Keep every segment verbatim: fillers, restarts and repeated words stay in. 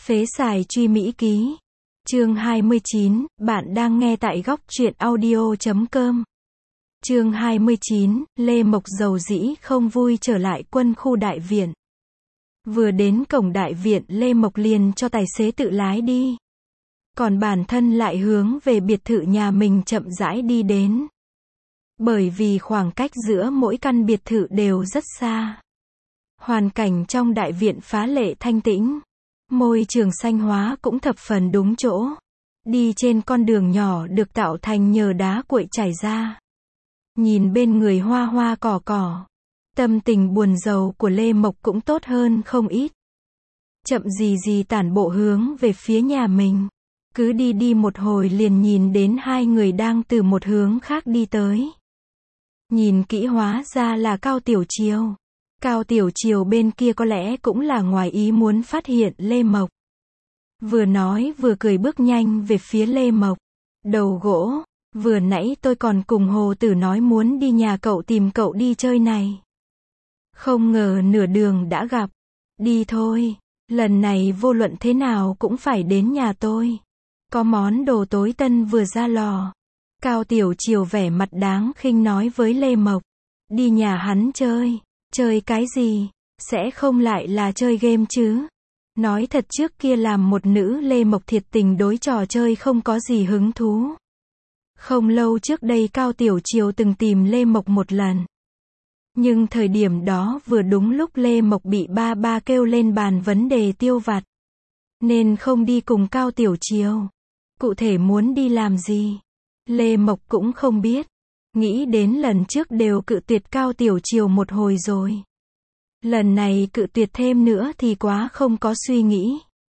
Phế xài truy Mỹ ký. Chương hai mươi chín, bạn đang nghe tại góc truyện audio chấm com. Chương hai mươi chín, Lê Mộc dầu dĩ không vui trở lại quân khu đại viện. Vừa đến cổng đại viện, Lê Mộc liền cho tài xế tự lái đi. Còn bản thân lại hướng về biệt thự nhà mình chậm rãi đi đến. Bởi vì khoảng cách giữa mỗi căn biệt thự đều rất xa. Hoàn cảnh trong đại viện phá lệ thanh tĩnh. Môi trường xanh hóa cũng thập phần đúng chỗ. Đi trên con đường nhỏ được tạo thành nhờ đá cuội chảy ra. Nhìn bên người hoa hoa cỏ cỏ. Tâm tình buồn rầu của Lê Mộc cũng tốt hơn không ít. Chậm gì gì tản bộ hướng về phía nhà mình. Cứ đi đi một hồi liền nhìn đến hai người đang từ một hướng khác đi tới. Nhìn kỹ hóa ra là Cao Tiểu Triều. Cao Tiểu Triều bên kia có lẽ cũng là ngoài ý muốn phát hiện Lê Mộc. Vừa nói vừa cười bước nhanh về phía Lê Mộc. Đầu gỗ, vừa nãy tôi còn cùng Hồ Tử nói muốn đi nhà cậu tìm cậu đi chơi này. Không ngờ nửa đường đã gặp. Đi thôi, lần này vô luận thế nào cũng phải đến nhà tôi. Có món đồ tối tân vừa ra lò. Cao Tiểu Triều vẻ mặt đáng khinh nói với Lê Mộc. Đi nhà hắn chơi. Chơi cái gì? Sẽ không lại là chơi game chứ? Nói thật trước kia làm một nữ Lê Mộc thiệt tình đối trò chơi không có gì hứng thú. Không lâu trước đây Cao Tiểu Triều từng tìm Lê Mộc một lần. Nhưng thời điểm đó vừa đúng lúc Lê Mộc bị ba ba kêu lên bàn vấn đề tiêu vặt. Nên không đi cùng Cao Tiểu Triều. Cụ thể muốn đi làm gì? Lê Mộc cũng không biết. Nghĩ đến lần trước đều cự tuyệt Cao Tiểu Triều một hồi rồi. Lần này cự tuyệt thêm nữa thì quá không có suy nghĩ.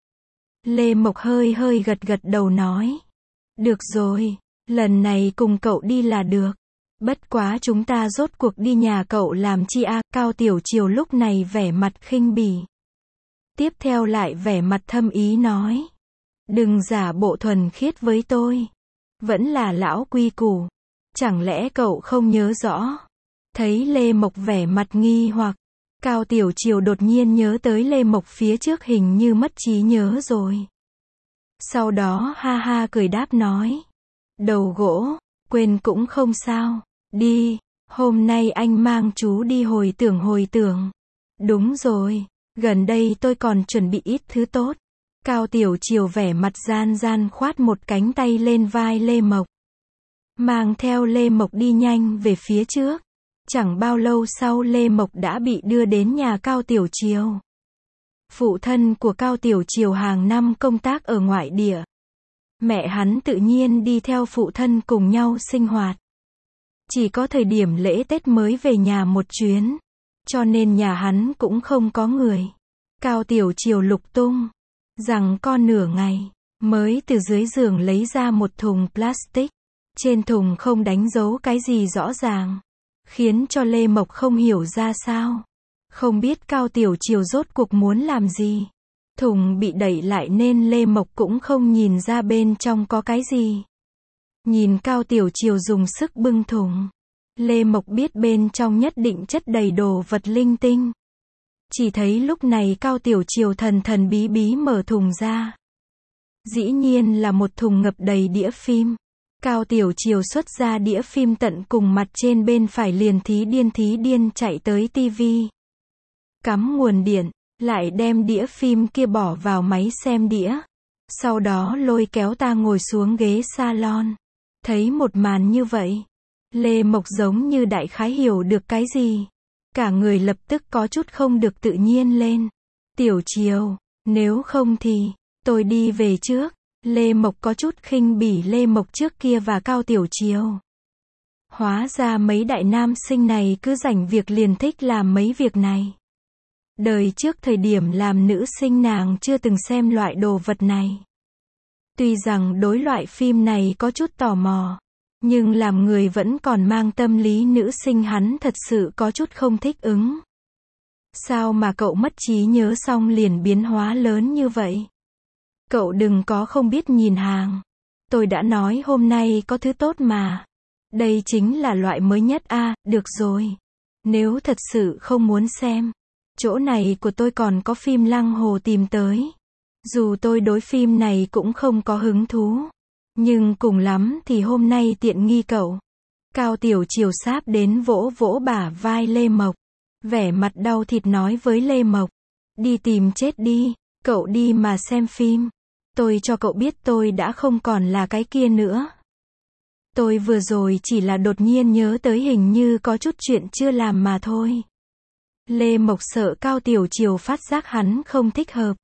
Lê Mộc hơi hơi gật gật đầu nói. Được rồi, lần này cùng cậu đi là được. Bất quá chúng ta rốt cuộc đi nhà cậu làm chi a? Cao Tiểu Triều lúc này vẻ mặt khinh bỉ. Tiếp theo lại vẻ mặt thâm ý nói. Đừng giả bộ thuần khiết với tôi. Vẫn là lão quy củ. Chẳng lẽ cậu không nhớ rõ? Thấy Lê Mộc vẻ mặt nghi hoặc. Cao Tiểu Triều đột nhiên nhớ tới Lê Mộc phía trước hình như mất trí nhớ rồi. Sau đó ha ha cười đáp nói. Đầu gỗ, quên cũng không sao. Đi, hôm nay anh mang chú đi hồi tưởng hồi tưởng. Đúng rồi, gần đây tôi còn chuẩn bị ít thứ tốt. Cao Tiểu Triều vẻ mặt gian gian khoát một cánh tay lên vai Lê Mộc. Mang theo Lê Mộc đi nhanh về phía trước. Chẳng bao lâu sau Lê Mộc đã bị đưa đến nhà Cao Tiểu Triều. Phụ thân của Cao Tiểu Triều hàng năm công tác ở ngoại địa. Mẹ hắn tự nhiên đi theo phụ thân cùng nhau sinh hoạt. Chỉ có thời điểm lễ Tết mới về nhà một chuyến. Cho nên nhà hắn cũng không có người. Cao Tiểu Triều lục tung. Rằng con nửa ngày. Mới từ dưới giường lấy ra một thùng plastic. Trên thùng không đánh dấu cái gì rõ ràng. Khiến cho Lê Mộc không hiểu ra sao. Không biết Cao Tiểu Triều rốt cuộc muốn làm gì. Thùng bị đẩy lại nên Lê Mộc cũng không nhìn ra bên trong có cái gì. Nhìn Cao Tiểu Triều dùng sức bưng thùng. Lê Mộc biết bên trong nhất định chất đầy đồ vật linh tinh. Chỉ thấy lúc này Cao Tiểu Triều thần thần bí bí mở thùng ra. Dĩ nhiên là một thùng ngập đầy đĩa phim. Cao Tiểu Triều xuất ra đĩa phim tận cùng mặt trên bên phải liền thí điên thí điên chạy tới tivi. Cắm nguồn điện, lại đem đĩa phim kia bỏ vào máy xem đĩa. Sau đó lôi kéo ta ngồi xuống ghế salon. Thấy một màn như vậy. Lê Mộc giống như đại khái hiểu được cái gì. Cả người lập tức có chút không được tự nhiên lên. Tiểu Triều, nếu không thì, tôi đi về trước. Lê Mộc có chút khinh bỉ Lê Mộc trước kia và Cao Tiểu Triều. Hóa ra mấy đại nam sinh này cứ rảnh việc liền thích làm mấy việc này. Đời trước thời điểm làm nữ sinh nàng chưa từng xem loại đồ vật này. Tuy rằng đối loại phim này có chút tò mò. Nhưng làm người vẫn còn mang tâm lý nữ sinh hắn thật sự có chút không thích ứng. Sao mà cậu mất trí nhớ xong liền biến hóa lớn như vậy? Cậu đừng có không biết nhìn hàng. Tôi đã nói hôm nay có thứ tốt mà. Đây chính là loại mới nhất a, à, được rồi. Nếu thật sự không muốn xem. Chỗ này của tôi còn có phim Lăng Hồ tìm tới. Dù tôi đối phim này cũng không có hứng thú. Nhưng cùng lắm thì hôm nay tiện nghi cậu. Cao Tiểu Triều sáp đến vỗ vỗ bả vai Lê Mộc. Vẻ mặt đau thịt nói với Lê Mộc. Đi tìm chết đi, cậu đi mà xem phim. Tôi cho cậu biết tôi đã không còn là cái kia nữa. Tôi vừa rồi chỉ là đột nhiên nhớ tới hình như có chút chuyện chưa làm mà thôi. Lê Mộc sợ Cao Tiểu Triều phát giác hắn không thích hợp.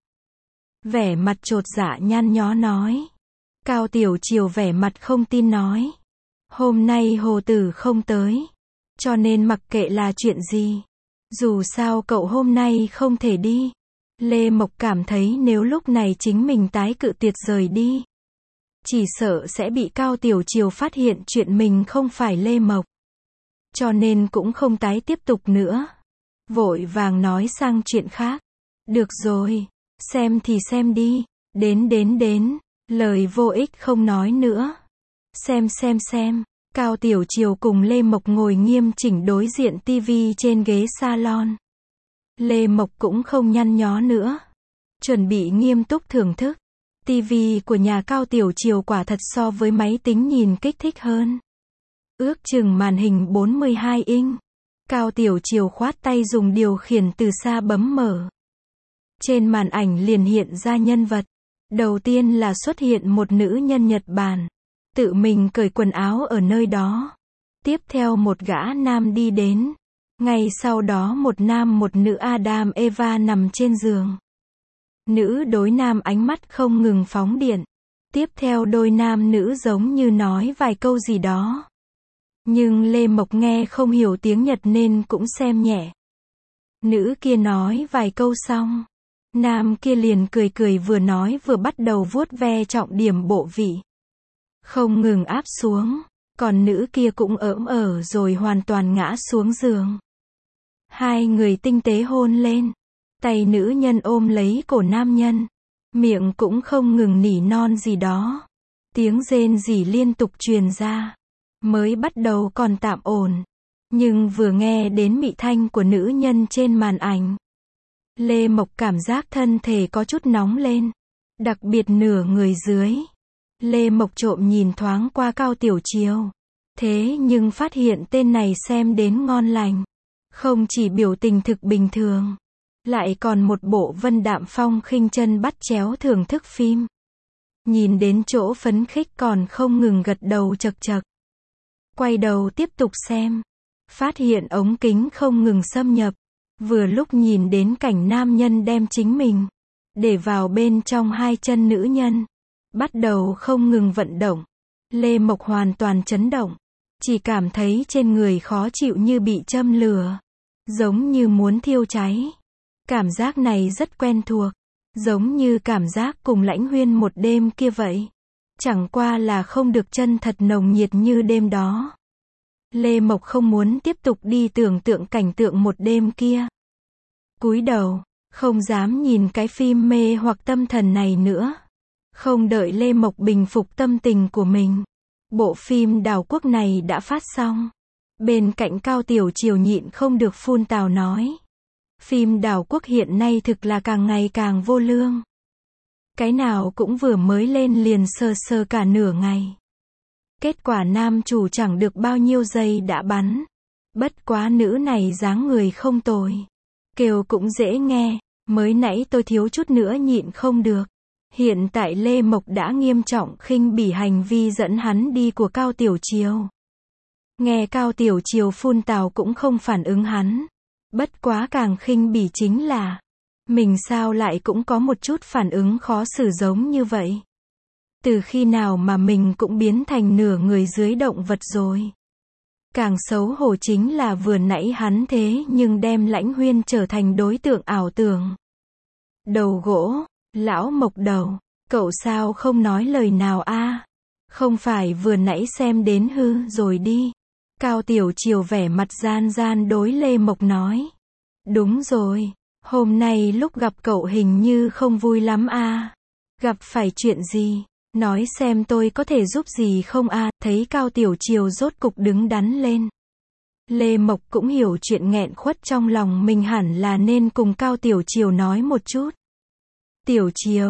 Vẻ mặt chột dạ nhăn nhó nói. Cao Tiểu Triều vẻ mặt không tin nói. Hôm nay Hồ Tử không tới. Cho nên mặc kệ là chuyện gì. Dù sao cậu hôm nay không thể đi. Lê Mộc cảm thấy nếu lúc này chính mình tái cự tuyệt rời đi. Chỉ sợ sẽ bị Cao Tiểu Triều phát hiện chuyện mình không phải Lê Mộc. Cho nên cũng không tái tiếp tục nữa. Vội vàng nói sang chuyện khác. Được rồi, xem thì xem đi. Đến đến đến, lời vô ích không nói nữa. Xem xem xem. Cao Tiểu Triều cùng Lê Mộc ngồi nghiêm chỉnh đối diện tivi trên ghế salon. Lê Mộc cũng không nhăn nhó nữa. Chuẩn bị nghiêm túc thưởng thức. Tivi của nhà Cao Tiểu Triều quả thật so với máy tính nhìn kích thích hơn. Ước chừng màn hình bốn mươi hai inch. Cao Tiểu Triều khoát tay dùng điều khiển từ xa bấm mở. Trên màn ảnh liền hiện ra nhân vật. Đầu tiên là xuất hiện một nữ nhân Nhật Bản. Tự mình cởi quần áo ở nơi đó. Tiếp theo một gã nam đi đến. Ngay sau đó một nam một nữ Adam Eva nằm trên giường. Nữ đối nam ánh mắt không ngừng phóng điện. Tiếp theo đôi nam nữ giống như nói vài câu gì đó. Nhưng Lê Mộc nghe không hiểu tiếng Nhật nên cũng xem nhẹ. Nữ kia nói vài câu xong. Nam kia liền cười cười vừa nói vừa bắt đầu vuốt ve trọng điểm bộ vị. Không ngừng áp xuống. Còn nữ kia cũng ỡm ở rồi hoàn toàn ngã xuống giường. Hai người tinh tế hôn lên. Tay nữ nhân ôm lấy cổ nam nhân. Miệng cũng không ngừng nỉ non gì đó. Tiếng rên rỉ liên tục truyền ra. Mới bắt đầu còn tạm ổn. Nhưng vừa nghe đến mị thanh của nữ nhân trên màn ảnh. Lê Mộc cảm giác thân thể có chút nóng lên. Đặc biệt nửa người dưới. Lê Mộc trộm nhìn thoáng qua Cao Tiểu Triều. Thế nhưng phát hiện tên này xem đến ngon lành. Không chỉ biểu tình thực bình thường. Lại còn một bộ vân đạm phong khinh chân bắt chéo thưởng thức phim. Nhìn đến chỗ phấn khích còn không ngừng gật đầu chật chật. Quay đầu tiếp tục xem. Phát hiện ống kính không ngừng xâm nhập. Vừa lúc nhìn đến cảnh nam nhân đem chính mình để vào bên trong hai chân nữ nhân. Bắt đầu không ngừng vận động. Lê Mộc hoàn toàn chấn động. Chỉ cảm thấy trên người khó chịu như bị châm lửa. Giống như muốn thiêu cháy. Cảm giác này rất quen thuộc. Giống như cảm giác cùng Lãnh Huyên một đêm kia vậy. Chẳng qua là không được chân thật nồng nhiệt như đêm đó. Lê Mộc không muốn tiếp tục đi tưởng tượng cảnh tượng một đêm kia. Cúi đầu, không dám nhìn cái phim mê hoặc tâm thần này nữa. Không đợi Lê Mộc bình phục tâm tình của mình. Bộ phim Đào Quốc này đã phát xong. Bên cạnh Cao Tiểu Triều nhịn không được phun tào nói. Phim Đào Quốc hiện nay thực là càng ngày càng vô lương. Cái nào cũng vừa mới lên liền sơ sơ cả nửa ngày. Kết quả nam chủ chẳng được bao nhiêu giây đã bắn. Bất quá nữ này dáng người không tồi. Kêu cũng dễ nghe. Mới nãy tôi thiếu chút nữa nhịn không được. Hiện tại Lê Mộc đã nghiêm trọng khinh bỉ hành vi dẫn hắn đi của Cao Tiểu Triều. Nghe Cao Tiểu Triều phun tào cũng không phản ứng hắn. Bất quá càng khinh bỉ chính là mình sao lại cũng có một chút phản ứng khó xử giống như vậy. Từ khi nào mà mình cũng biến thành nửa người dưới động vật rồi. Càng xấu hổ chính là vừa nãy hắn thế nhưng đem Lãnh Huyên trở thành đối tượng ảo tưởng. Đầu gỗ, lão Mộc đầu, cậu sao không nói lời nào a? Không phải vừa nãy xem đến hư rồi đi. Cao Tiểu Triều vẻ mặt gian gian đối Lê Mộc nói. Đúng rồi, hôm nay lúc gặp cậu hình như không vui lắm a. Gặp phải chuyện gì? Nói xem tôi có thể giúp gì không a? Thấy Cao Tiểu Triều rốt cục đứng đắn lên. Lê Mộc cũng hiểu chuyện nghẹn khuất trong lòng mình hẳn là nên cùng Cao Tiểu Triều nói một chút. Tiểu Triều,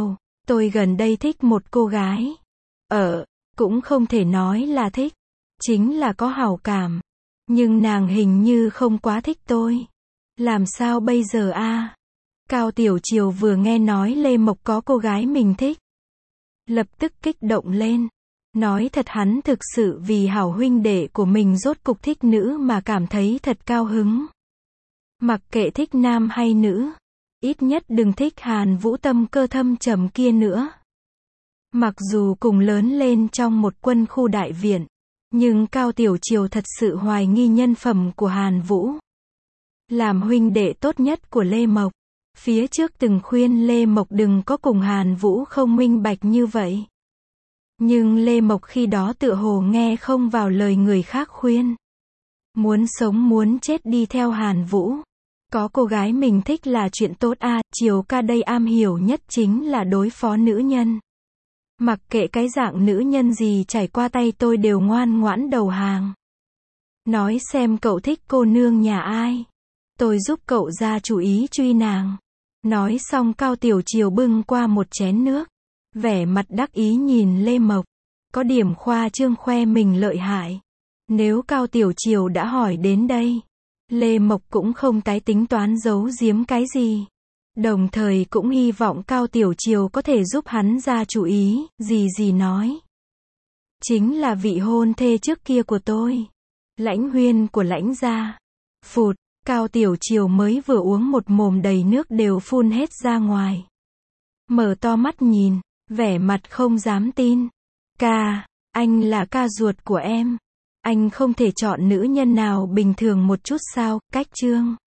Tôi gần đây thích một cô gái. Ờ, cũng không thể nói là thích. Chính là có hảo cảm. Nhưng nàng hình như không quá thích tôi. Làm sao bây giờ a? Cao Tiểu Triều vừa nghe nói Lê Mộc có cô gái mình thích. Lập tức kích động lên. Nói thật hắn thực sự vì hảo huynh đệ của mình rốt cục thích nữ mà cảm thấy thật cao hứng. Mặc kệ thích nam hay nữ. Ít nhất đừng thích Hàn Vũ tâm cơ thâm trầm kia nữa. Mặc dù cùng lớn lên trong một quân khu đại viện. Nhưng Cao Tiểu Triều thật sự hoài nghi nhân phẩm của Hàn Vũ. Làm huynh đệ tốt nhất của Lê Mộc. Phía trước từng khuyên Lê Mộc đừng có cùng Hàn Vũ không minh bạch như vậy. Nhưng Lê Mộc khi đó tựa hồ nghe không vào lời người khác khuyên. Muốn sống muốn chết đi theo Hàn Vũ. Có cô gái mình thích là chuyện tốt a, à, Triều ca đây am hiểu nhất chính là đối phó nữ nhân. Mặc kệ cái dạng nữ nhân gì trải qua tay tôi đều ngoan ngoãn đầu hàng. Nói xem cậu thích cô nương nhà ai. Tôi giúp cậu ra chủ ý truy nàng. Nói xong Cao Tiểu Triều bưng qua một chén nước. Vẻ mặt đắc ý nhìn Lê Mộc. Có điểm khoa trương khoe mình lợi hại. Nếu Cao Tiểu Triều đã hỏi đến đây. Lê Mộc cũng không tái tính toán giấu giếm cái gì. Đồng thời cũng hy vọng Cao Tiểu Triều có thể giúp hắn ra chủ ý, gì gì nói. Chính là vị hôn thê trước kia của tôi. Lãnh Huyên của Lãnh gia. Phụt, Cao Tiểu Triều mới vừa uống một mồm đầy nước đều phun hết ra ngoài. Mở to mắt nhìn, vẻ mặt không dám tin. Ca, anh là ca ruột của em. Anh không thể chọn nữ nhân nào bình thường một chút sao, cách chương.